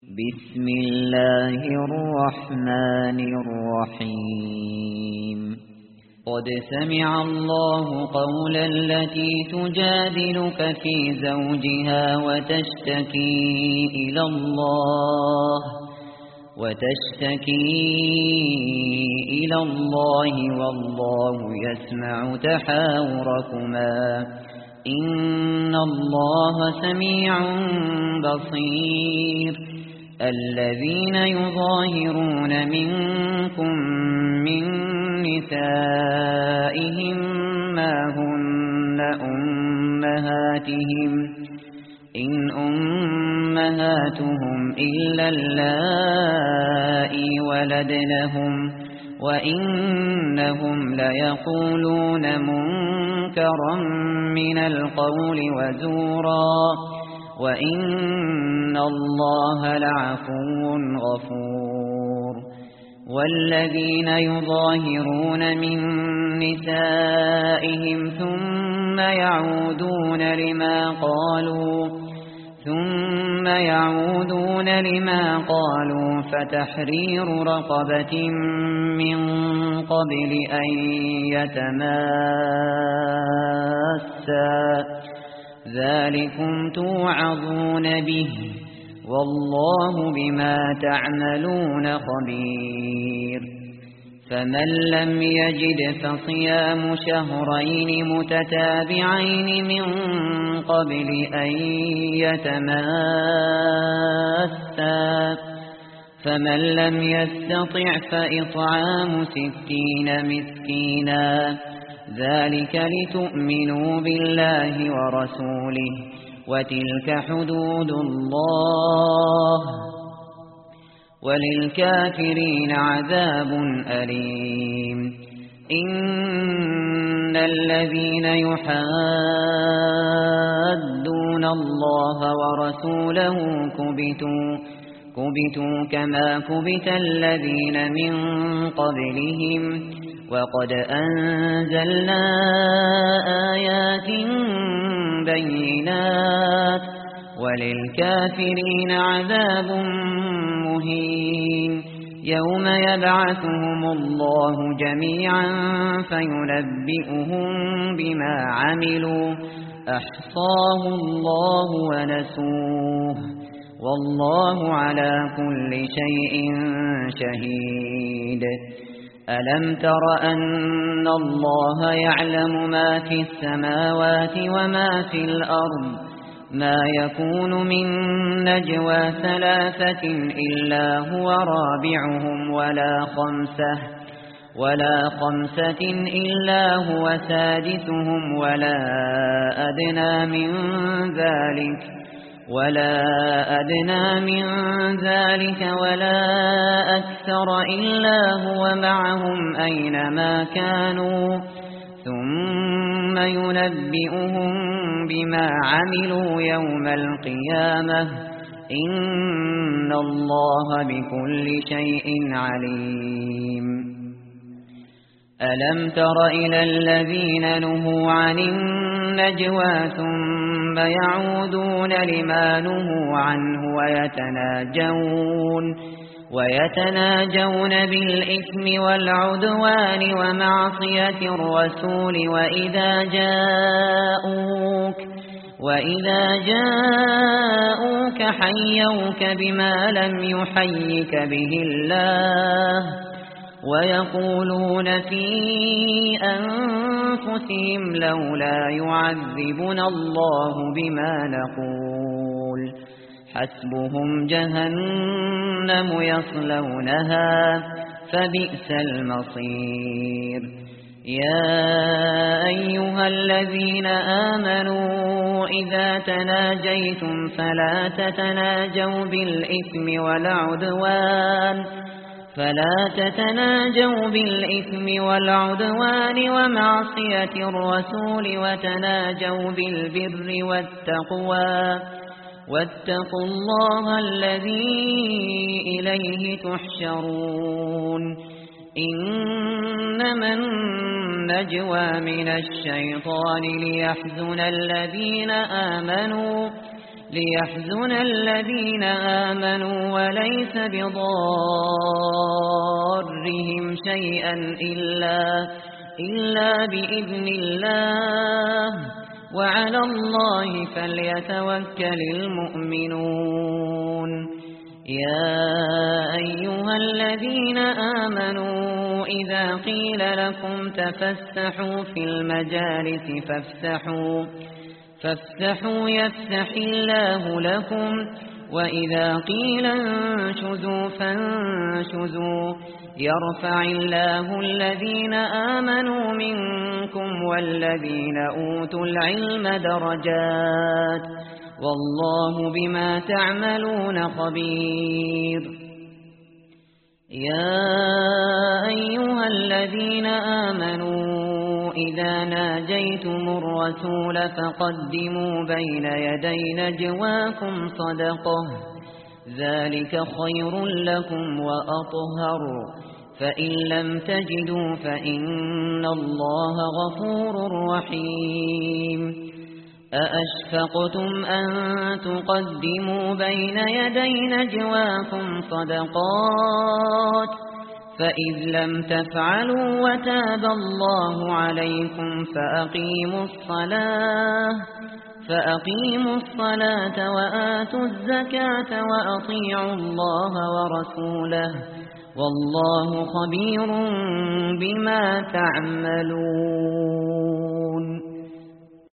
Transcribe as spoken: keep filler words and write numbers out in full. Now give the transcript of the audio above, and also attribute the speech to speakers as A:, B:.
A: بسم الله الرحمن الرحيم قد سمع الله قول التي تجادلك في زوجها وتشتكي إلى الله وتشتكي إلى الله والله يسمع تحاوركما إن الله سميع بصير الذين يظاهرون منكم من نسائهم ما هن أمهاتهم إن أمهاتهم إلا اللائي ولدنهم وإنهم ليقولون منكرا من القول وزورا وإن الله لعفو غفور والذين يظاهرون من نسائهم ثم يعودون لما قالوا ثم يعودون لما قالوا فتحرير رقبة من قبل أن يتماسا ذلكم توعظون به والله بما تعملون خبير فمن لم يجد فصيام شهرين متتابعين من قبل أن يتماسا فمن لم يستطع فإطعام ستين مسكينا ذلك لتؤمنوا بالله ورسوله وتلك حدود الله وللكافرين عذاب أليم إن الذين يحادون الله ورسوله كبتوا كبتوا كما كبت الذين من قبلهم وقد أنزلنا آيات بينات وللكافرين عذاب مهين يوم يبعثهم الله جميعا فينبئهم بما عملوا أحصاه الله ونسوه والله على كل شيء شهيد ألم تر أن الله يعلم ما في السماوات وما في الأرض ما يكون من نجوى ثلاثة إلا هو رابعهم ولا خمسة ولا خمسة إلا هو سادسهم ولا أدنى من ذلك ولا أدنى من ذلك ولا أكثر إلا هو معهم أينما كانوا ثم ينبئهم بما عملوا يوم القيامة إن الله بكل شيء عليم ألم تر إلى الذين نهوا عن النجوى ثم يعودون لما نهوا عنه ويتناجون ويتناجون بالإثم والعدوان ومعصية الرسول وإذا جاءوك وإذا جاءوك حيوك بما لم يحيك به الله ويقولون في أنفسهم لولا يعذبنا الله بما نقول حسبهم جهنم يصلونها فبئس المصير يا أيها الذين آمنوا إذا تناجيتم فلا تتناجوا بالإثم والعدوان فلا تتناجوا بالإثم والعدوان ومعصية الرسول وتناجوا بالبر والتقوى واتقوا الله الذي إليه تحشرون إنما النجوى من الشيطان ليحزن الذين آمنوا ليحزن الذين آمنوا وليس بضارهم شيئا إلا, إلا بإذن الله وعلى الله فليتوكل المؤمنون يا أيها الذين آمنوا إذا قيل لكم تفسحوا في المجالس فافسحوا فافسحوا يفسح الله لكم وإذا قيل انشزوا فانشزوا يرفع الله الذين آمنوا منكم والذين أوتوا العلم درجات والله بما تعملون خبير يا أيها الذين آمنوا إذا ناجيتم الرسول فقدموا بين يدي نجواكم صدقة ذلك خير لكم وأطهر فإن لم تجدوا فإن الله غفور رحيم أأشفقتم أن تقدموا بين يدي نجواكم صدقات فإذ لم تفعلوا وتاب الله عليكم فأقيموا الصلاة فأقيموا الصلاة وآتوا الزكاة وأطيعوا الله ورسوله والله خبير بما تعملون.